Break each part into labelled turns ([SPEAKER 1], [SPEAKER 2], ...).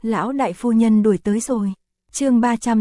[SPEAKER 1] Lão đại phu nhân đuổi tới rồi. Chương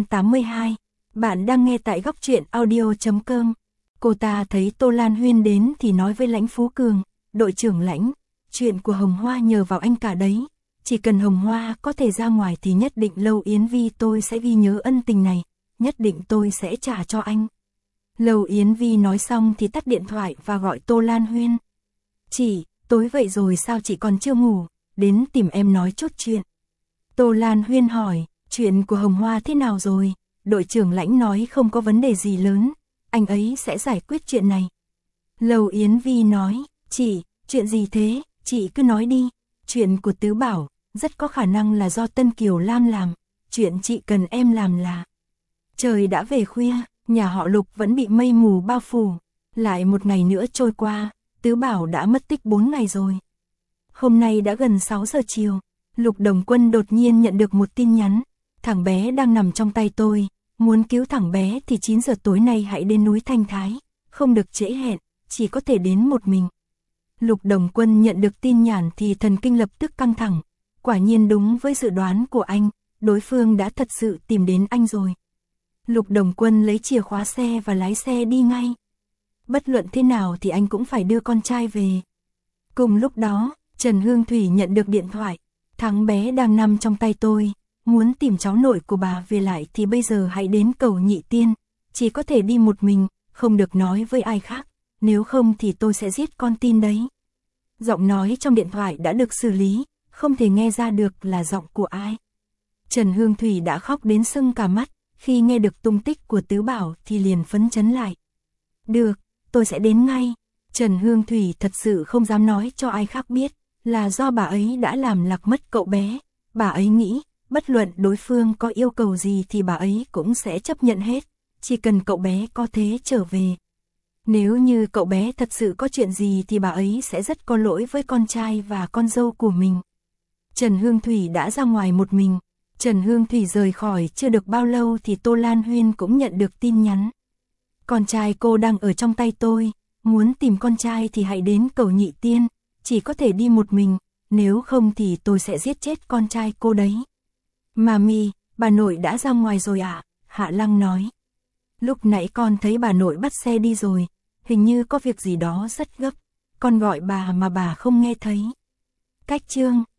[SPEAKER 1] 382. Bạn đang nghe tại góc truyện audio.com. Cô ta thấy Tô Lan Huyên đến thì nói với Lãnh Phú Cường, đội trưởng Lãnh, chuyện của Hồng Hoa nhờ vào anh cả đấy. Chỉ cần Hồng Hoa có thể ra ngoài thì nhất định Lâu Yến Vi tôi sẽ ghi nhớ ân tình này, nhất định tôi sẽ trả cho anh. Lâu Yến Vi nói xong thì tắt điện thoại và gọi Tô Lan Huyên. Chị, tối vậy rồi sao chị còn chưa ngủ, đến tìm em nói chút chuyện. Tô Lan Huyên hỏi, chuyện của Hồng Hoa thế nào rồi? Đội trưởng Lãnh nói không có vấn đề gì lớn, anh ấy sẽ giải quyết chuyện này. Lâu Yến Vi nói, chị, chuyện gì thế, chị cứ nói đi. Chuyện của Tứ Bảo, rất có khả năng là do Tân Kiều Lam làm, chuyện chị cần em làm là. Trời đã về khuya, nhà họ Lục vẫn bị mây mù bao phủ, lại một ngày nữa trôi qua, Tứ Bảo đã mất tích 4 ngày rồi. Hôm nay đã gần 6 giờ chiều, Lục Đồng Quân đột nhiên nhận được một tin nhắn, thằng bé đang nằm trong tay tôi, muốn cứu thằng bé thì 9 giờ tối nay hãy đến núi Thanh Thái, không được trễ hẹn, chỉ có thể đến một mình. Lục Đồng Quân nhận được tin nhắn thì thần kinh lập tức căng thẳng, quả nhiên đúng với dự đoán của anh, đối phương đã thật sự tìm đến anh rồi. Lục Đồng Quân lấy chìa khóa xe và lái xe đi ngay. Bất luận thế nào thì anh cũng phải đưa con trai về. Cùng lúc đó, Trần Hương Thủy nhận được điện thoại, thằng bé đang nằm trong tay tôi, muốn tìm cháu nội của bà về lại thì bây giờ hãy đến cầu Nhị Tiên, chỉ có thể đi một mình, không được nói với ai khác, nếu không thì tôi sẽ giết con tin đấy. Giọng nói trong điện thoại đã được xử lý, không thể nghe ra được là giọng của ai. Trần Hương Thủy đã khóc đến sưng cả mắt, khi nghe được tung tích của Tứ Bảo thì liền phấn chấn lại. Được, tôi sẽ đến ngay. Trần Hương Thủy thật sự không dám nói cho ai khác biết, là do bà ấy đã làm lạc mất cậu bé. Bà ấy nghĩ, bất luận đối phương có yêu cầu gì thì bà ấy cũng sẽ chấp nhận hết, chỉ cần cậu bé có thể trở về. Nếu như cậu bé thật sự có chuyện gì thì bà ấy sẽ rất có lỗi với con trai và con dâu của mình. Trần Hương Thủy đã ra ngoài một mình. Trần Hương Thủy rời khỏi chưa được bao lâu thì Tô Lan Huyên cũng nhận được tin nhắn. Con trai cô đang ở trong tay tôi, muốn tìm con trai thì hãy đến cầu Nhị Tiên, chỉ có thể đi một mình, nếu không thì tôi sẽ giết chết con trai cô đấy. Mami, bà nội đã ra ngoài rồi ạ, Hạ Lăng nói. Lúc nãy con thấy bà nội bắt xe đi rồi, hình như có việc gì đó rất gấp, con gọi bà mà bà không nghe thấy. Cách chương